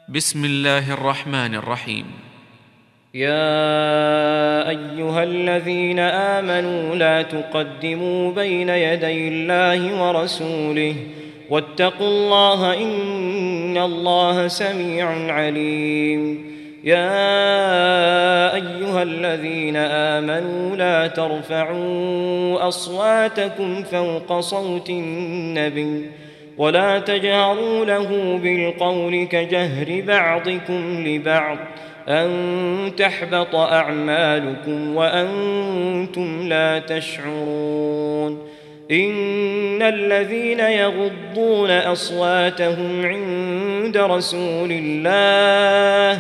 بسم الله الرحمن الرحيم. يا أيها الذين آمنوا لا تقدموا بين يدي الله ورسوله واتقوا الله إن الله سميع عليم. يا أيها الذين آمنوا لا ترفعوا أصواتكم فوق صوت النبي ولا تجهروا له بالقول كجهر بعضكم لبعض أن تحبط أعمالكم وأنتم لا تشعرون. إن الذين يغضون أصواتهم عند رسول الله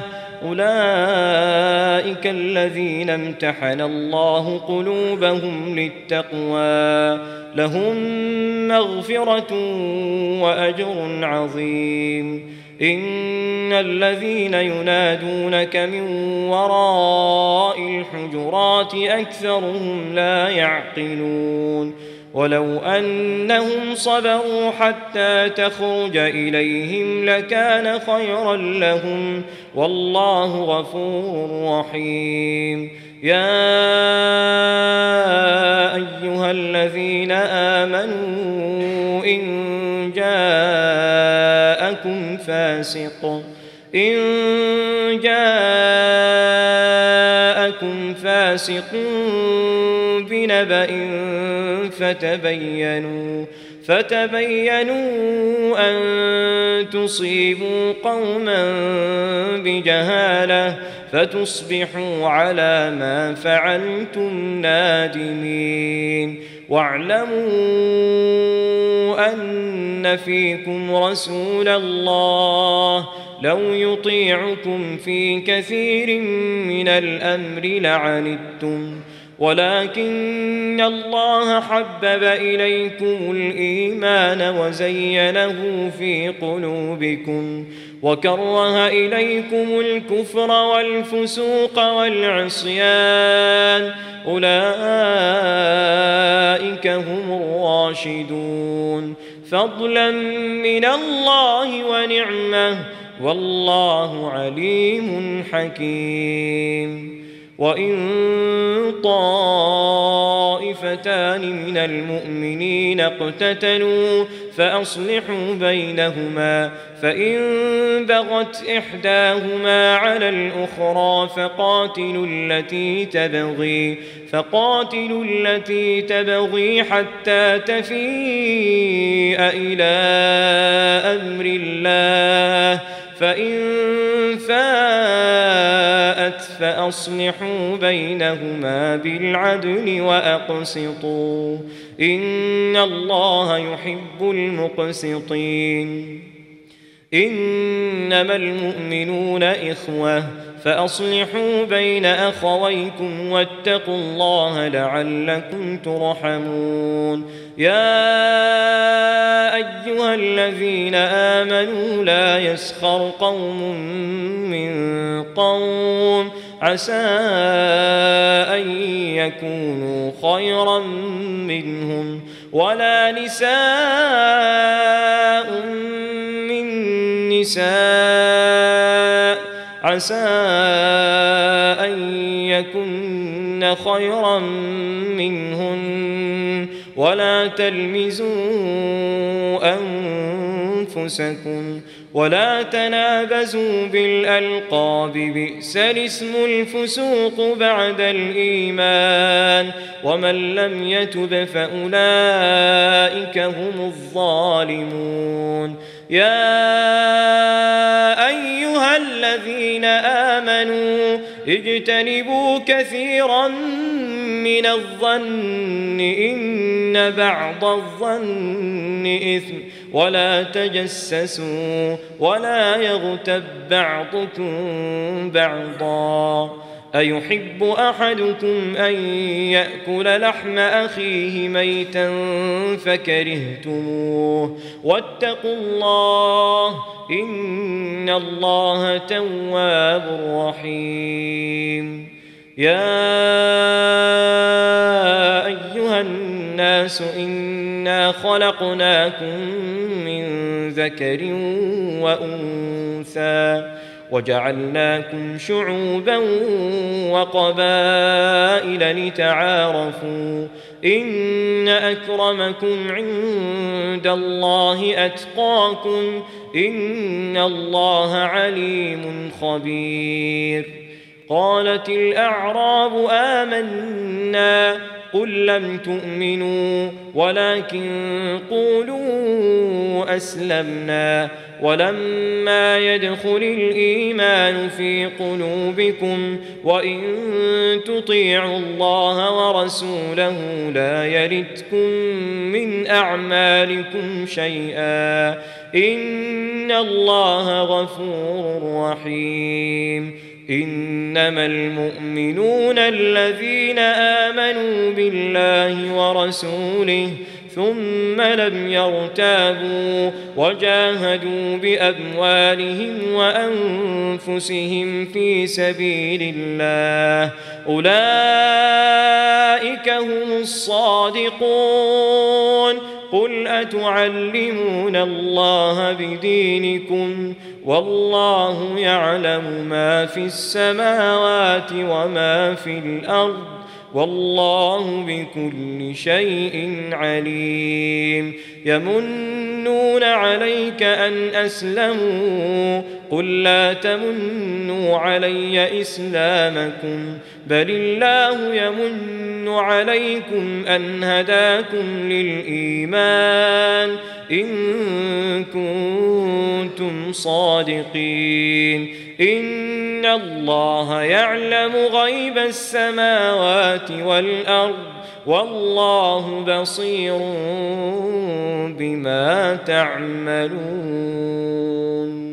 أولئك الذين امتحن الله قلوبهم للتقوى لهم مغفرة وأجر عظيم. إن الذين ينادونك من وراء الحجرات أكثرهم لا يعقلون. ولو أنهم صبروا حتى تخرج إليهم لكان خيرا لهم والله غفور رحيم. يا أيها الذين آمنوا إن جاءكم فاسق بنبأ فتبينوا أن تصيبوا قوما بجهالة فتصبحوا على ما فعلتم نادمين. واعلموا أن فيكم رسول الله لو يطيعكم في كثير من الأمر لعنتم ولكن الله حبب إليكم الإيمان وزينه في قلوبكم وكره إليكم الكفر والفسوق والعصيان أولئك هم الراشدون فضلا من الله ونعمة والله عليم حكيم. وإن طائفتان من المؤمنين اقتتلوا فأصلحوا بينهما فإن بغت إحداهما على الأخرى فقاتلوا التي تبغي حتى تفيء إلى أمر الله فإن فاءت فأصلحوا بينهما بالعدل وأقسطوا إن الله يحب المقسطين. إنما المؤمنون إخوة فأصلحوا بين أخويكم واتقوا الله لعلكم ترحمون. يا أيها الذين آمنوا لا يسخر قوم من قوم عسى أن يكونوا خيرا منهم ولا نساء من نساء عسى أن يكن خيرا منهن ولا تلمزوا أنفسكم ولا تنابزوا بالألقاب بئس الاسم الفسوق بعد الإيمان ومن لم يتب فأولئك هم الظالمون. يا أيها الذين آمنوا اجتنبوا كثيرا من الظن إن بعض الظن إثم ولا تجسسوا ولا يغتب بعضكم بعضا أيحب أحدكم أن يأكل لحم أخيه ميتا فكرهتموه واتقوا الله إن الله تواب رحيم. يا أيها الناس إنا خلقناكم من ذكر وأنثى وجعلناكم شعوبا وقبائل لتعارفوا إن أكرمكم عند الله أتقاكم إن الله عليم خبير. قالت الأعراب آمنا قل لم تؤمنوا ولكن قولوا أسلمنا ولما يدخل الإيمان في قلوبكم وإن تطيعوا الله ورسوله لا يلتكم من أعمالكم شيئا إن الله غفور رحيم. إنما المؤمنون الذين آمنوا بالله ورسوله ثم لم يرتابوا وجاهدوا بأموالهم وأنفسهم في سبيل الله أولئك هم الصادقون. قل أتعلمون الله بدينكم والله يعلم ما في السماوات وما في الأرض والله بكل شيء عليم. يمنون عليك أن أسلموا قل لا تمنوا علي إسلامكم بل الله يمن عليكم أن هداكم للإيمان إن كنتم صادقين. إن الله يعلم غيب السماوات والأرض والله بصير بما تعملون.